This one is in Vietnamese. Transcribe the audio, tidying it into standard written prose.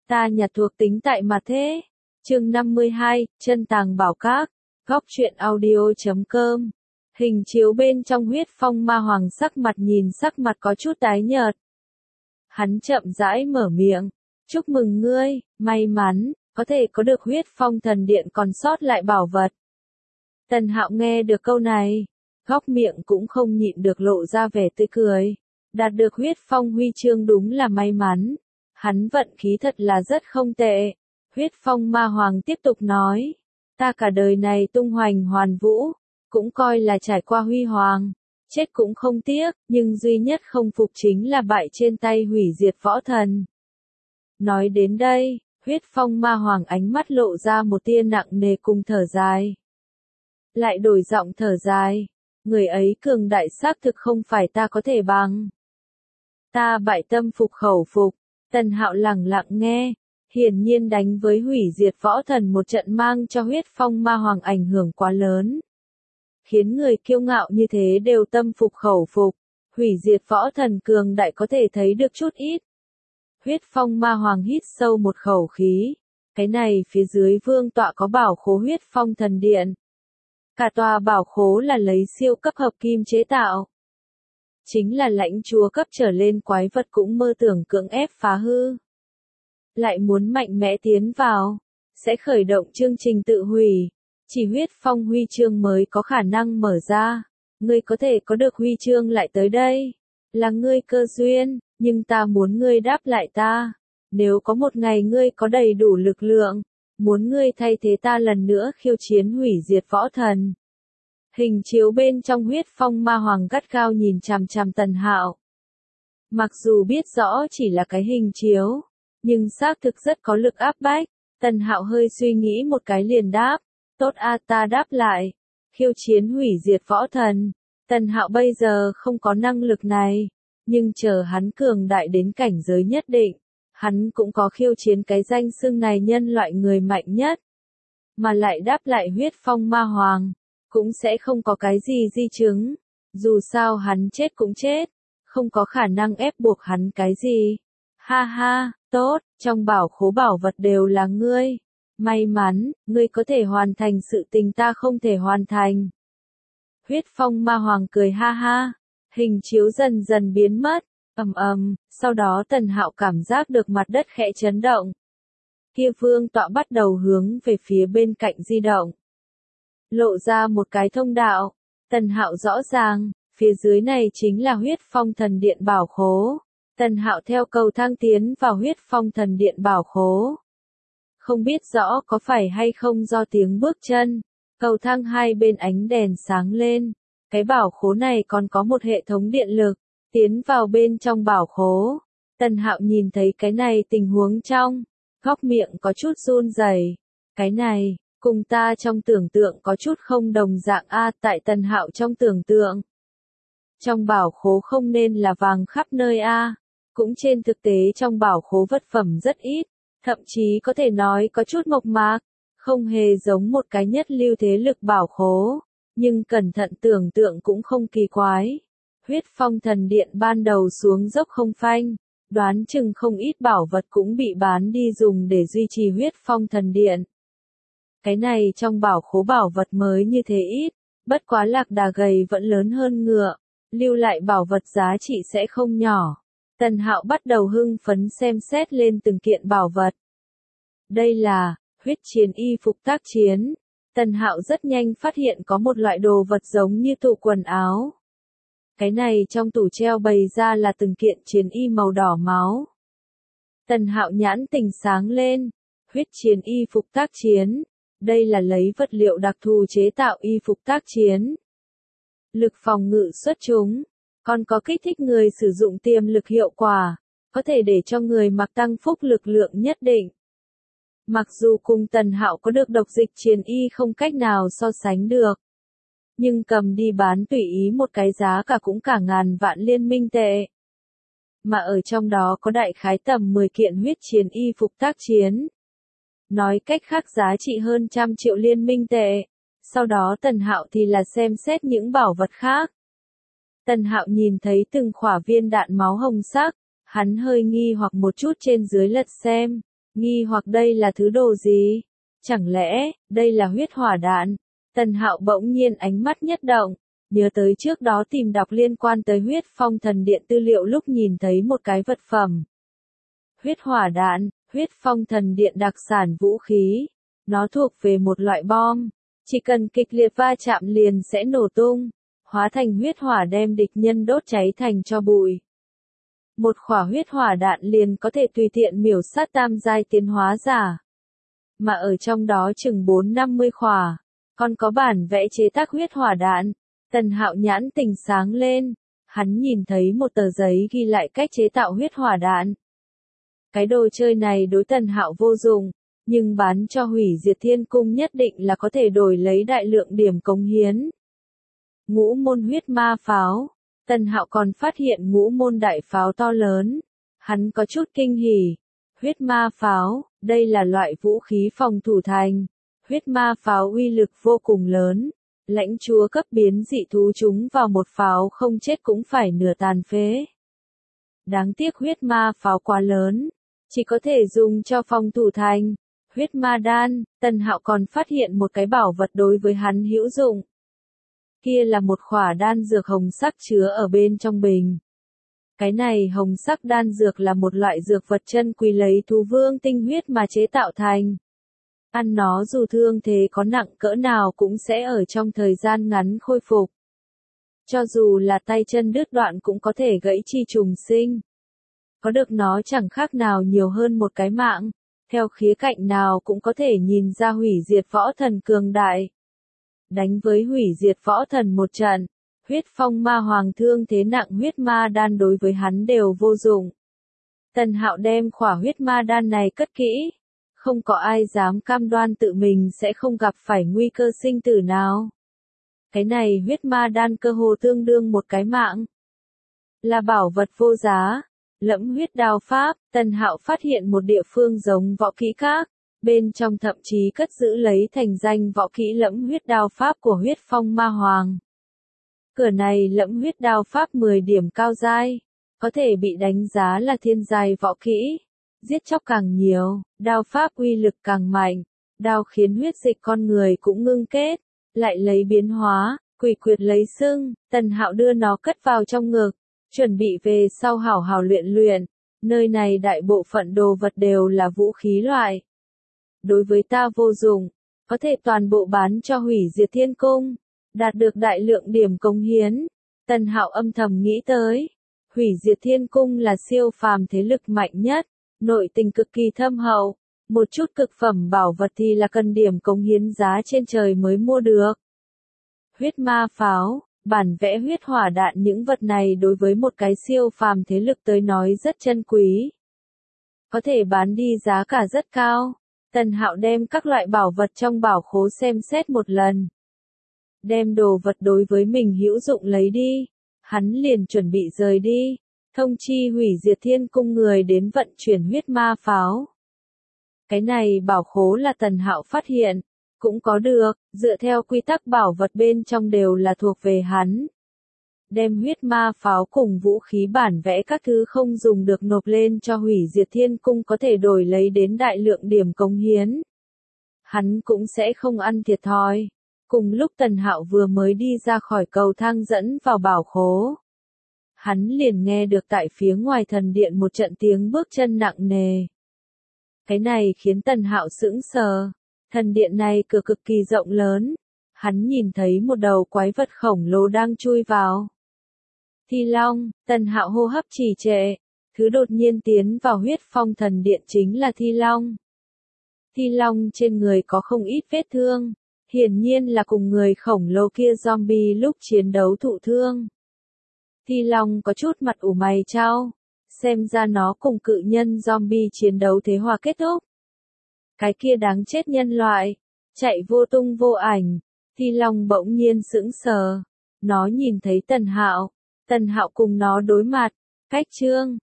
Ta nhặt thuộc tính tại mà thế. Chương 52, chân tàng bảo các. Góc truyện audio.com. Hình chiếu bên trong Huyết Phong Ma Hoàng sắc mặt có chút tái nhợt. Hắn chậm rãi mở miệng. Chúc mừng ngươi, may mắn, có thể có được Huyết Phong thần điện còn sót lại bảo vật. Tần Hạo nghe được câu này, góc miệng cũng không nhịn được lộ ra vẻ tươi cười. Đạt được Huyết Phong huy chương đúng là may mắn. Hắn vận khí thật là rất không tệ. Huyết Phong Ma Hoàng tiếp tục nói. Ta cả đời này tung hoành hoàn vũ, cũng coi là trải qua huy hoàng. Chết cũng không tiếc, nhưng duy nhất không phục chính là bại trên tay hủy diệt võ thần. Nói đến đây, Huyết Phong Ma Hoàng ánh mắt lộ ra một tia nặng nề cùng thở dài. Lại đổi giọng thở dài. Người ấy cường đại xác thực không phải ta có thể bằng. Ta bại tâm phục khẩu phục. Tần Hạo lẳng lặng nghe. Hiển nhiên đánh với hủy diệt võ thần một trận mang cho Huyết Phong Ma Hoàng ảnh hưởng quá lớn. Khiến người kiêu ngạo như thế đều tâm phục khẩu phục. Hủy diệt võ thần cường đại có thể thấy được chút ít. Huyết Phong Ma Hoàng hít sâu một khẩu khí. Cái này phía dưới vương tọa có bảo khố Huyết Phong thần điện. Cả tòa bảo khố là lấy siêu cấp hợp kim chế tạo. Chính là lãnh chúa cấp trở lên quái vật cũng mơ tưởng cưỡng ép phá hư. Lại muốn mạnh mẽ tiến vào, sẽ khởi động chương trình tự hủy. Chỉ Huyết Phong huy chương mới có khả năng mở ra. Ngươi có thể có được huy chương lại tới đây. Là ngươi cơ duyên, nhưng ta muốn ngươi đáp lại ta. Nếu có một ngày ngươi có đầy đủ lực lượng, muốn ngươi thay thế ta lần nữa khiêu chiến hủy diệt võ thần. Hình chiếu bên trong Huyết Phong Ma Hoàng gắt gao nhìn chằm chằm Tần Hạo. Mặc dù biết rõ chỉ là cái hình chiếu, nhưng xác thực rất có lực áp bách. Tần Hạo hơi suy nghĩ một cái liền đáp. Tốt a, ta đáp lại. Khiêu chiến hủy diệt võ thần. Tần Hạo bây giờ không có năng lực này. Nhưng chờ hắn cường đại đến cảnh giới nhất định. Hắn cũng có khiêu chiến cái danh xưng này nhân loại người mạnh nhất. Mà lại đáp lại Huyết Phong Ma Hoàng. Cũng sẽ không có cái gì di chứng. Dù sao hắn chết cũng chết. Không có khả năng ép buộc hắn cái gì. Ha ha, tốt, trong bảo khố bảo vật đều là ngươi. May mắn, ngươi có thể hoàn thành sự tình ta không thể hoàn thành. Huyết Phong Ma Hoàng cười ha ha. Hình chiếu dần dần biến mất. Sau đó Tần Hạo cảm giác được mặt đất khẽ chấn động. Kia vương tọa bắt đầu hướng về phía bên cạnh di động. Lộ ra một cái thông đạo. Tần Hạo rõ ràng, phía dưới này chính là Huyết Phong thần điện bảo khố. Tần Hạo theo cầu thang tiến vào Huyết Phong thần điện bảo khố. Không biết rõ có phải hay không do tiếng bước chân. Cầu thang hai bên ánh đèn sáng lên. Cái bảo khố này còn có một hệ thống điện lực. Tiến vào bên trong bảo khố. Tần Hạo nhìn thấy cái này tình huống trong. Góc miệng có chút run rẩy. Cái này, cùng ta trong tưởng tượng có chút không đồng dạng a. Tại Tần Hạo trong tưởng tượng. Trong bảo khố không nên là vàng khắp nơi a. Cũng trên thực tế trong bảo khố vật phẩm rất ít. Thậm chí có thể nói có chút mộc mạc. Không hề giống một cái nhất lưu thế lực bảo khố. Nhưng cẩn thận tưởng tượng cũng không kỳ quái. Huyết Phong thần điện ban đầu xuống dốc không phanh. Đoán chừng không ít bảo vật cũng bị bán đi dùng để duy trì Huyết Phong thần điện. Cái này trong bảo khố bảo vật mới như thế ít. Bất quá lạc đà gầy vẫn lớn hơn ngựa. Lưu lại bảo vật giá trị sẽ không nhỏ. Tần Hạo bắt đầu hưng phấn xem xét lên từng kiện bảo vật. Đây là huyết chiến y phục tác chiến. Tần Hạo rất nhanh phát hiện có một loại đồ vật giống như tủ quần áo. Cái này trong tủ treo bày ra là từng kiện chiến y màu đỏ máu. Tần Hạo nhãn tình sáng lên. Huyết chiến y phục tác chiến. Đây là lấy vật liệu đặc thù chế tạo y phục tác chiến. Lực phòng ngự xuất chúng. Còn có kích thích người sử dụng tiềm lực hiệu quả. Có thể để cho người mặc tăng phúc lực lượng nhất định. Mặc dù cùng Tần Hạo có được độc dịch chiến y không cách nào so sánh được. Nhưng cầm đi bán tùy ý một cái giá cả cũng cả ngàn vạn liên minh tệ. Mà ở trong đó có đại khái tầm 10 kiện huyết chiến y phục tác chiến. Nói cách khác giá trị hơn 100 triệu liên minh tệ. Sau đó Tần Hạo thì là xem xét những bảo vật khác. Tần Hạo nhìn thấy từng khỏa viên đạn máu hồng sắc. Hắn hơi nghi hoặc một chút trên dưới lật xem. nghi hoặc đây là thứ đồ gì? Chẳng lẽ, đây là huyết hỏa đạn? Tần Hạo bỗng nhiên ánh mắt nhất động, nhớ tới trước đó tìm đọc liên quan tới huyết phong thần điện tư liệu lúc nhìn thấy một cái vật phẩm. Huyết hỏa đạn, huyết phong thần điện đặc sản vũ khí. Nó thuộc về một loại bom. Chỉ cần kịch liệt va chạm liền sẽ nổ tung, hóa thành huyết hỏa đem địch nhân đốt cháy thành tro bụi. Một khỏa huyết hỏa đạn liền có thể tùy tiện miểu sát tam giai tiến hóa giả. Mà ở trong đó chừng 4-50 khỏa, còn có bản vẽ chế tác huyết hỏa đạn. Tần Hạo nhãn tình sáng lên, hắn nhìn thấy một tờ giấy ghi lại cách chế tạo huyết hỏa đạn. Cái đồ chơi này đối Tần Hạo vô dụng, nhưng bán cho Hủy Diệt Thiên Cung nhất định là có thể đổi lấy đại lượng điểm cống hiến. Ngũ môn huyết ma pháo. Tần Hạo còn phát hiện ngũ môn đại pháo to lớn. Hắn có chút kinh hỉ. Huyết ma pháo, đây là loại vũ khí phòng thủ thành. Huyết ma pháo uy lực vô cùng lớn. Lãnh chúa cấp biến dị thú chúng vào một pháo không chết cũng phải nửa tàn phế. Đáng tiếc huyết ma pháo quá lớn, chỉ có thể dùng cho phòng thủ thành. Huyết ma đan, Tần Hạo còn phát hiện một cái bảo vật đối với hắn hữu dụng. Kia là một khỏa đan dược hồng sắc chứa ở bên trong bình. Cái này hồng sắc đan dược là một loại dược vật chân quý lấy thú vương tinh huyết mà chế tạo thành. Ăn nó dù thương thế có nặng cỡ nào cũng sẽ ở trong thời gian ngắn khôi phục. Cho dù là tay chân đứt đoạn cũng có thể gãy chi trùng sinh. Có được nó chẳng khác nào nhiều hơn một cái mạng. Theo khía cạnh nào cũng có thể nhìn ra hủy diệt võ thần cường đại. Đánh với hủy diệt võ thần một trận, huyết phong ma hoàng thương thế nặng huyết ma đan đối với hắn đều vô dụng. Tần Hạo đem khỏa huyết ma đan này cất kỹ. Không có ai dám cam đoan tự mình sẽ không gặp phải nguy cơ sinh tử nào. Cái này huyết ma đan cơ hồ tương đương một cái mạng. Là bảo vật vô giá. Lẫm huyết đao pháp, Tần Hạo phát hiện một địa phương giống võ kỹ khác, bên trong thậm chí cất giữ lấy thành danh võ kỹ lẫm huyết đao pháp của huyết phong ma hoàng. Cửa này lẫm huyết đao pháp 10 điểm cao giai, có thể bị đánh giá là thiên giai võ kỹ. Giết chóc càng nhiều, đao pháp uy lực càng mạnh, đao khiến huyết dịch con người cũng ngưng kết, lại lấy biến hóa, quỷ quyệt lấy xưng, Tần Hạo đưa nó cất vào trong ngực. Chuẩn bị về sau hảo hảo luyện luyện, nơi này đại bộ phận đồ vật đều là vũ khí loại. Đối với ta vô dụng, có thể toàn bộ bán cho Hủy Diệt Thiên Cung, đạt được đại lượng điểm cống hiến. Tần Hạo âm thầm nghĩ tới, Hủy Diệt Thiên Cung là siêu phàm thế lực mạnh nhất, nội tình cực kỳ thâm hậu, một chút cực phẩm bảo vật thì là cần điểm cống hiến giá trên trời mới mua được. Huyết ma pháo. Bản vẽ huyết hỏa đạn những vật này đối với một cái siêu phàm thế lực tới nói rất chân quý. Có thể bán đi giá cả rất cao. Tần Hạo đem các loại bảo vật trong bảo khố xem xét một lần. Đem đồ vật đối với mình hữu dụng lấy đi. Hắn liền chuẩn bị rời đi. Thông chi Hủy Diệt Thiên Cung người đến vận chuyển huyết ma pháo. Cái này bảo khố là Tần Hạo phát hiện. Cũng có được, dựa theo quy tắc bảo vật bên trong đều là thuộc về hắn. Đem huyết ma pháo cùng vũ khí bản vẽ các thứ không dùng được nộp lên cho Hủy Diệt Thiên Cung có thể đổi lấy đến đại lượng điểm cống hiến. Hắn cũng sẽ không ăn thiệt thòi. Cùng lúc Tần Hạo vừa mới đi ra khỏi cầu thang dẫn vào bảo khố. Hắn liền nghe được tại phía ngoài thần điện một trận tiếng bước chân nặng nề. Cái này khiến Tần Hạo sững sờ. Thần điện này cửa cực kỳ rộng lớn. Hắn nhìn thấy một đầu quái vật khổng lồ đang chui vào. Thi Long, Tần Hạo hô hấp trì trệ. Thứ đột nhiên tiến vào huyết phong thần điện chính là Thi Long. Thi Long trên người có không ít vết thương. Hiển nhiên là cùng người khổng lồ kia zombie lúc chiến đấu thụ thương. Thi Long có chút mặt ủ mày chau. Xem ra nó cùng cự nhân zombie chiến đấu thế hòa kết thúc. Cái kia đáng chết nhân loại, chạy vô tung vô ảnh. Thi Long bỗng nhiên sững sờ. Nó nhìn thấy Tần Hạo cùng nó đối mặt. Cách chương